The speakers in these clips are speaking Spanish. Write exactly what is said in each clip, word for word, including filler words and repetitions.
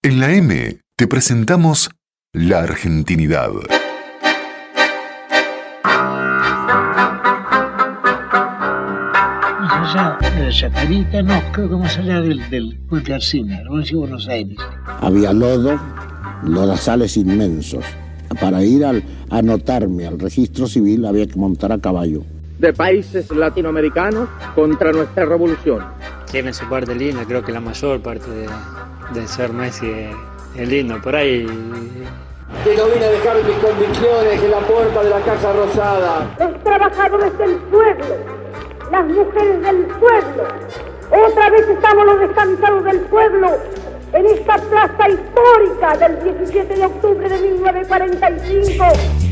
En la M te presentamos la argentinidad. Más allá de Chacarita, no, creo que más allá del, del puente Arcina, la provincia de Buenos Aires. Había lodo, lodazales inmensos. Para ir al, a anotarme al registro civil había que montar a caballo. De países latinoamericanos contra nuestra revolución. Tiene su parte linda, creo que la mayor parte de, de ser Messi es, es lindo. Por ahí... Que no vine a dejar mis convicciones en la puerta de la Casa Rosada. Los trabajadores del pueblo, las mujeres del pueblo. Otra vez estamos los descansados del pueblo en esta plaza histórica del diecisiete de octubre de mil novecientos cuarenta y cinco.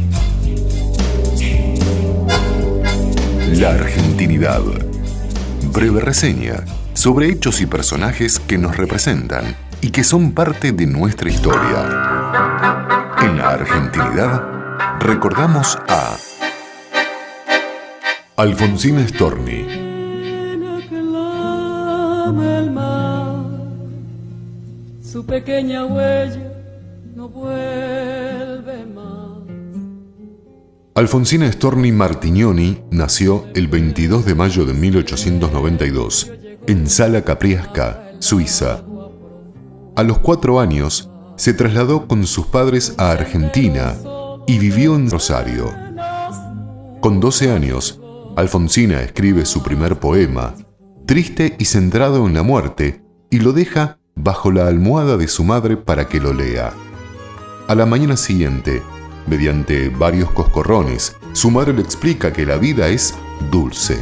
La argentinidad. Breve reseña sobre hechos y personajes que nos representan y que son parte de nuestra historia. En la argentinidad recordamos a Alfonsina Storni. Su pequeña huella no vuelve más. Alfonsina Storni Martignoni nació el veintidós de mayo de mil ochocientos noventa y dos en Sala Capriasca, Suiza. A los cuatro años se trasladó con sus padres a Argentina y vivió en Rosario. Con doce años, Alfonsina escribe su primer poema, triste y centrado en la muerte, y lo deja bajo la almohada de su madre para que lo lea. A la mañana siguiente, mediante varios coscorrones, su madre le explica que la vida es dulce.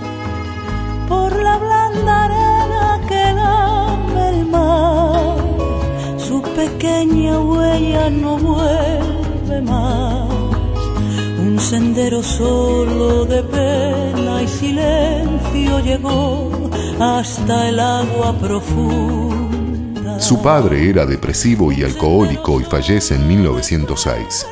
Por la blanda arena que lame el mar, su pequeña huella no vuelve más. Un sendero solo de pena y silencio llegó hasta el agua profunda. Su padre era depresivo y alcohólico y fallece en mil novecientos seis.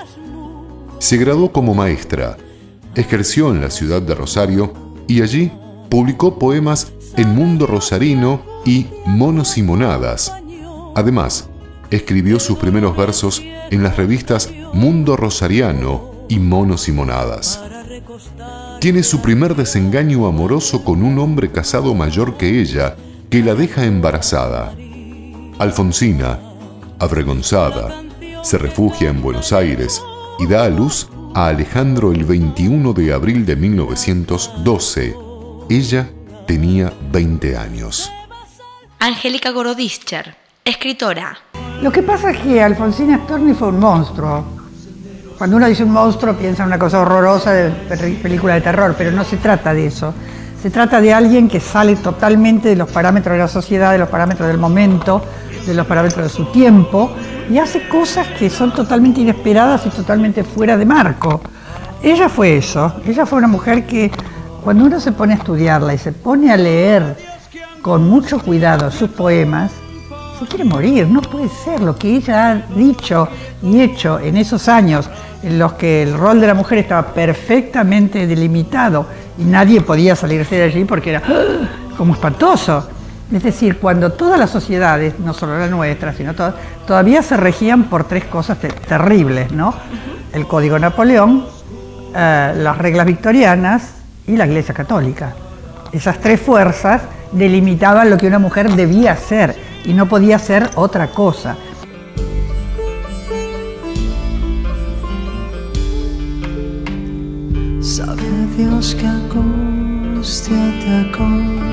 Se graduó como maestra, ejerció en la ciudad de Rosario y allí publicó poemas en Mundo Rosarino y Monos y Monadas. Además, escribió sus primeros versos en las revistas Mundo Rosariano y Monos y Monadas. Tiene su primer desengaño amoroso con un hombre casado mayor que ella, que la deja embarazada. Alfonsina, avergonzada, se refugia en Buenos Aires y da a luz a Alejandro el veintiuno de abril de mil novecientos doce. Ella tenía veinte años. Angélica Gorodischer, escritora. Lo que pasa es que Alfonsina Storni fue un monstruo. Cuando uno dice un monstruo piensa en una cosa horrorosa de película de terror, pero no se trata de eso. Se trata de alguien que sale totalmente de los parámetros de la sociedad, de los parámetros del momento, de los parámetros de su tiempo, y hace cosas que son totalmente inesperadas y totalmente fuera de marco. Ella fue eso. Ella fue una mujer que, cuando uno se pone a estudiarla y se pone a leer con mucho cuidado sus poemas, se quiere morir. No puede ser lo que ella ha dicho y hecho en esos años en los que el rol de la mujer estaba perfectamente delimitado y nadie podía salirse de allí porque era ¡ah!, como espantoso. Es decir, cuando todas las sociedades, no solo la nuestra, sino todas, todavía se regían por tres cosas te- terribles, ¿no? El Código Napoleón, eh, las reglas victorianas y la Iglesia Católica. Esas tres fuerzas delimitaban lo que una mujer debía hacer y no podía hacer otra cosa. Sabe Dios que angustia te acompañó,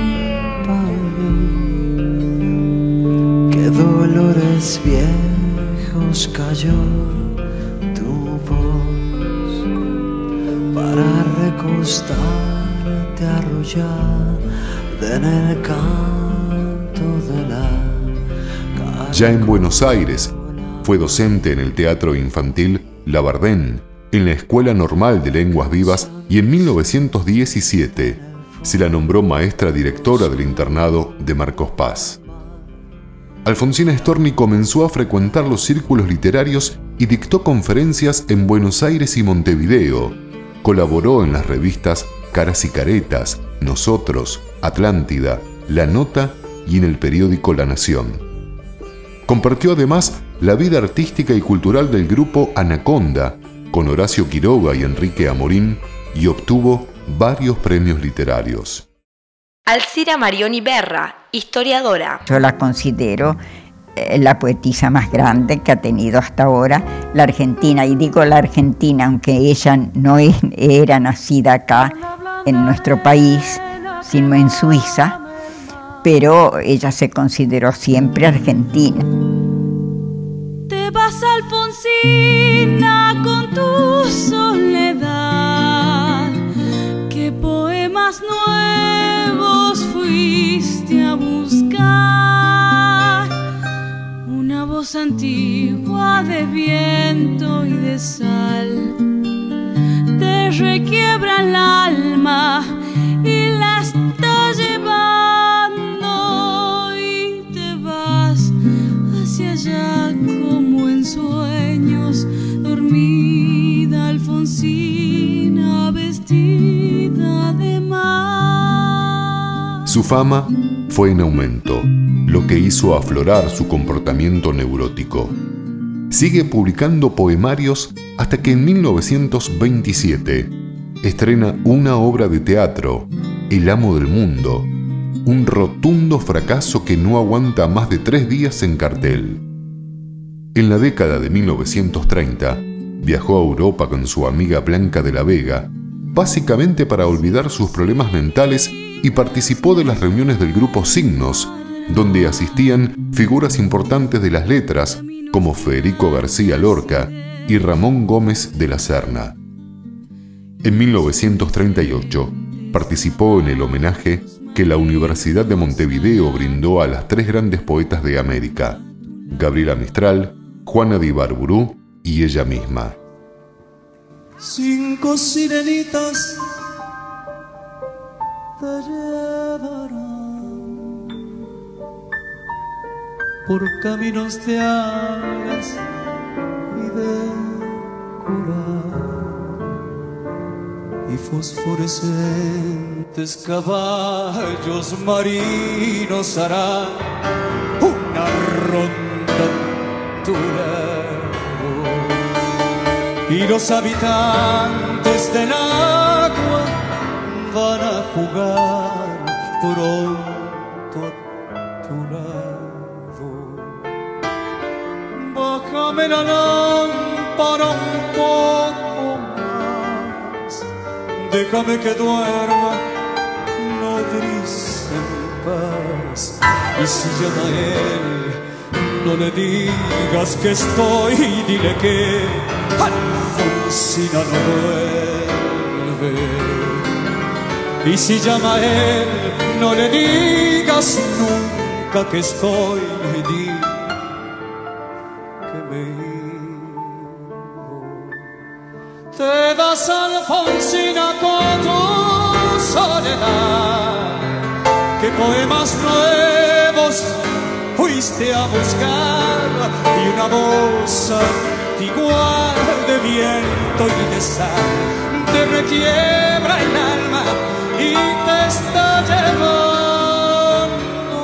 que dolores viejos cayó tu voz para recostarte arrullada en el canto de la... Ya en Buenos Aires, fue docente en el Teatro Infantil Labardén, en la Escuela Normal de Lenguas Vivas, y en mil novecientos diecisiete se la nombró maestra directora del internado de Marcos Paz. Alfonsina Storni comenzó a frecuentar los círculos literarios y dictó conferencias en Buenos Aires y Montevideo. Colaboró en las revistas Caras y Caretas, Nosotros, Atlántida, La Nota y en el periódico La Nación. Compartió además la vida artística y cultural del grupo Anaconda con Horacio Quiroga y Enrique Amorín y obtuvo varios premios literarios. Alcira Marioni Berra, historiadora. Yo la considero eh, la poetisa más grande que ha tenido hasta ahora la Argentina. Y digo la Argentina, aunque ella no es, era nacida acá en nuestro país, sino en Suiza, pero ella se consideró siempre argentina. Te vas, Alfonsina, con tu soledad. ¿Qué poemas nuevos fuiste a buscar? Una voz antigua de viento y de sal te requiebra el alma y la está llevando, y te vas hacia allá como en sueños, dormida Alfonsina vestida de mar. Su fama fue en aumento, lo que hizo aflorar su comportamiento neurótico. Sigue publicando poemarios hasta que en mil novecientos veintisiete estrena una obra de teatro, El amo del mundo, un rotundo fracaso que no aguanta más de tres días en cartel. En la década de mil novecientos treinta, viajó a Europa con su amiga Blanca de la Vega, básicamente para olvidar sus problemas mentales, y participó de las reuniones del grupo Signos, donde asistían figuras importantes de las letras como Federico García Lorca y Ramón Gómez de la Serna. En mil novecientos treinta y ocho participó en el homenaje que la Universidad de Montevideo brindó a las tres grandes poetas de América, Gabriela Mistral, Juana de Ibarburu y ella misma. Cinco sirenitas te llevarán por caminos de algas y de coral, y fosforescentes caballos marinos harán una ronda en tu lago, y los habitantes del agua van a jugar pronto a tu lado. Bájame la lámpara un poco más, déjame que duerma nodriza en paz. Y si llama a él, no le digas que estoy, dile que Alfonsina no vuelve. Y si llama a él, no le digas nunca que estoy, di que me iba. Te vas, Alfonsina, con tu soledad. ¿Qué poemas nuevos fuiste a buscar? Y una voz igual de viento y de sal te requiebra el alma y te está llevando.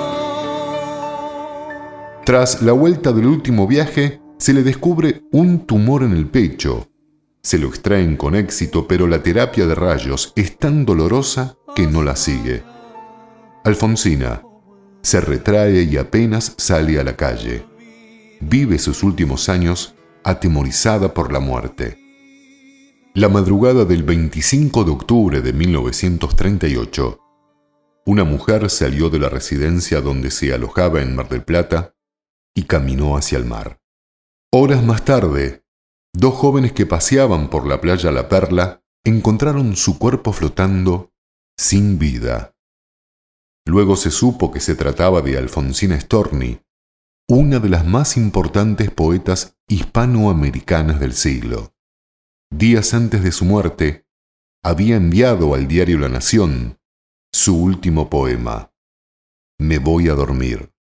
Tras la vuelta del último viaje, se le descubre un tumor en el pecho. Se lo extraen con éxito, pero la terapia de rayos es tan dolorosa que no la sigue. Alfonsina se retrae y apenas sale a la calle. Vive sus últimos años atemorizada por la muerte. La madrugada del veinticinco de octubre de mil novecientos treinta y ocho, una mujer salió de la residencia donde se alojaba en Mar del Plata y caminó hacia el mar. Horas más tarde, dos jóvenes que paseaban por la playa La Perla encontraron su cuerpo flotando sin vida. Luego se supo que se trataba de Alfonsina Storni, una de las más importantes poetas hispanoamericanas del siglo. Días antes de su muerte, había enviado al diario La Nación su último poema, Me voy a dormir.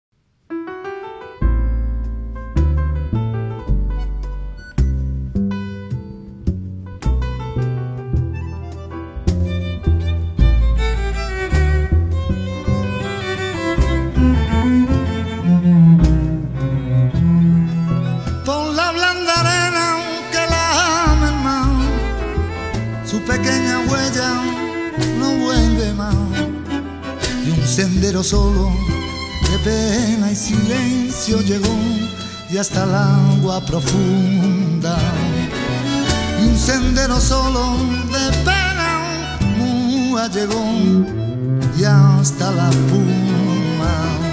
pequeña huella no vuelve más. Y un sendero solo de pena y silencio llegó y hasta el agua profunda. Y un sendero solo de pena mua llegó y hasta la puma.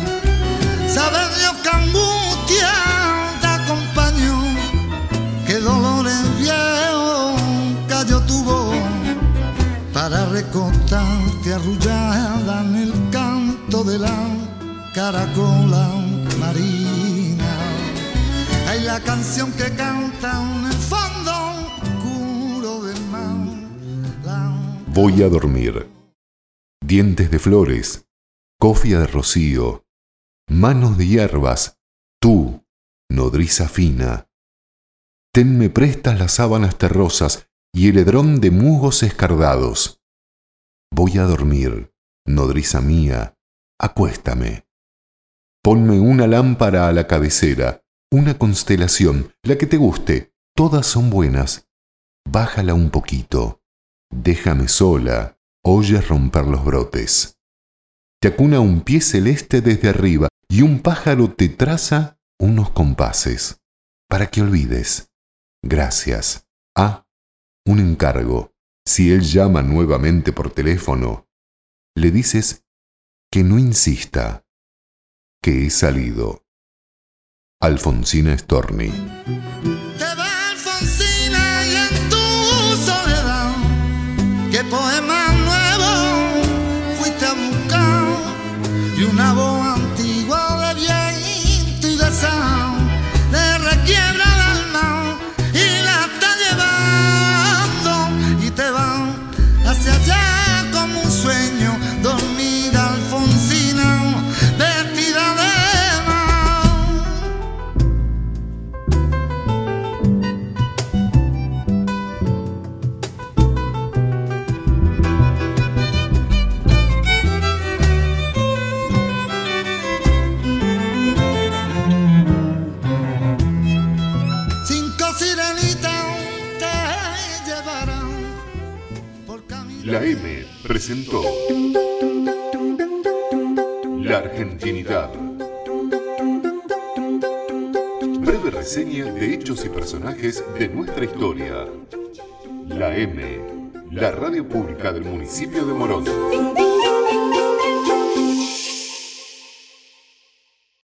Saber Dios que angustia te acompañó, que dolores viejos cayó tu voz para recostarte arrullada en el canto de la caracola marina. Hay la canción que canta en el fondo oscuro del mar. La... Voy a dormir. Dientes de flores, cofia de rocío, manos de hierbas, tú, nodriza fina. Tenme prestas las sábanas terrosas y el edrón de musgos escardados. Voy a dormir, nodriza mía, acuéstame. Ponme una lámpara a la cabecera, una constelación, la que te guste, todas son buenas. Bájala un poquito, déjame sola, oyes romper los brotes. Te acuna un pie celeste desde arriba y un pájaro te traza unos compases. Para que olvides. Gracias. Ah, un encargo. Si él llama nuevamente por teléfono, le dices que no insista, que he salido. Alfonsina Storni. Te va Alfonsina y en tu soledad, qué poema nuevo fuiste a buscar, y una voz antigua de viento y de sal le requiebra el alma y la está llevando y te va hacia allá como un sueño, dormida Alfonsina, vestida de La M presentó La Argentinidad. Breve reseña de hechos y personajes de nuestra historia. La M, la radio pública del municipio de Morón.